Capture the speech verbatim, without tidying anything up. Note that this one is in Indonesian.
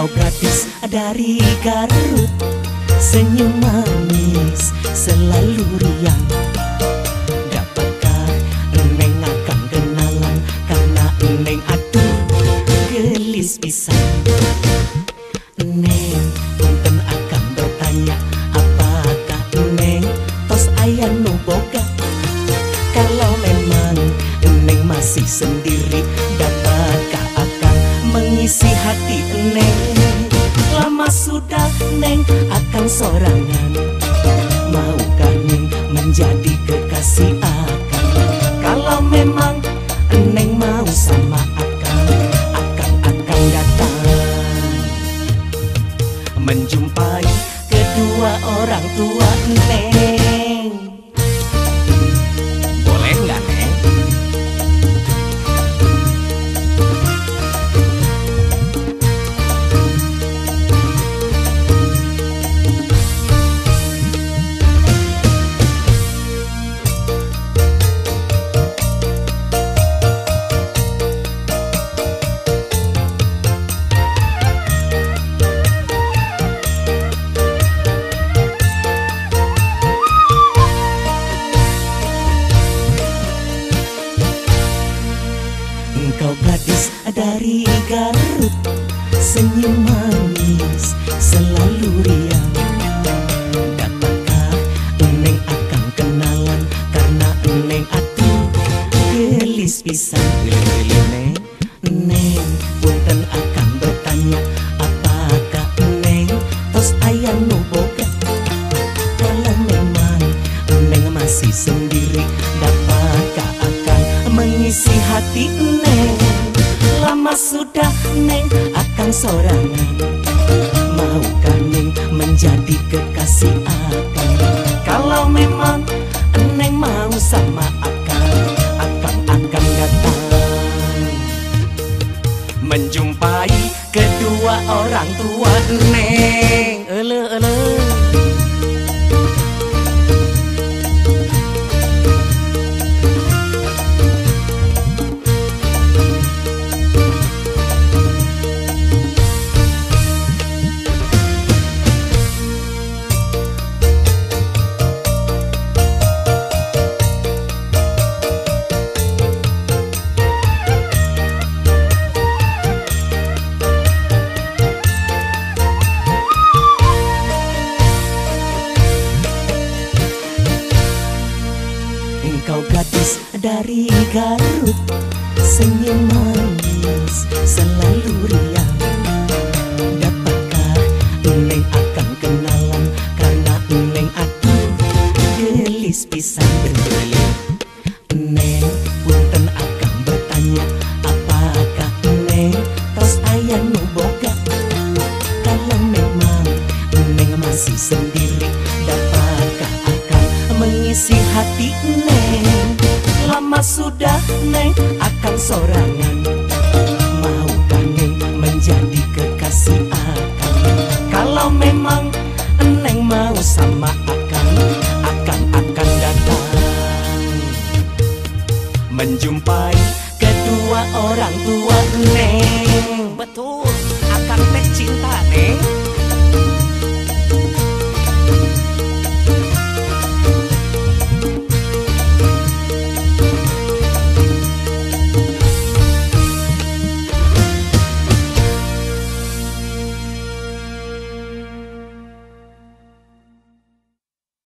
Engkau gadis dari Garut, senyum manis selalu riang. Dapatkah Neng akan kenalan, karena Neng aduh gelis pisan. Neng punten akan bertanya, apakah Neng tos aya nu boga? Kalau memang Neng masih sendiri, dapatkah akan mengisi hati Neng? Lama sudah Neng akan sorangan, maukah Neng menjadi kekasih akan? Kalau memang Neng mau sama akan, akan akan datang menjumpai kedua orang tua Neng. Boleh nggak Neng? Engkau gadis dari Garut, senyum manis selalu riang. Dapatkah Neng akan kenalan, karena Neng aduh gelis pisan. Neng, Neng punten akan bertanya, apakah Neng tos aya nu boga? Kalau memang Neng masih sendiri, dapatkah akan mengisi hati Neng? Lama sudah Neng akan sorangan, maukah Neng menjadi kekasih akan? Kalau memang Neng mau sama akan, akan akan datang menjumpai kedua orang tua Neng. Ele ele. Engkau gadis dari Garut, senyum manis selalu riang. Dapatkah Neng akan kenalan, karena Neng aduh gelis pisan. Neng punten akan bertanya, apakah Neng tos aya nu boga? Kalau memang Neng masih sendiri, dapatkah akan mengisi hati Neng? Lama sudah Neng akan sorangan, maukah Neng menjadi kekasih akan? Kalau memang Neng mau sama akan, akan akan datang menjumpai kedua orang tua Neng. Betul, akan teh cinta Neng.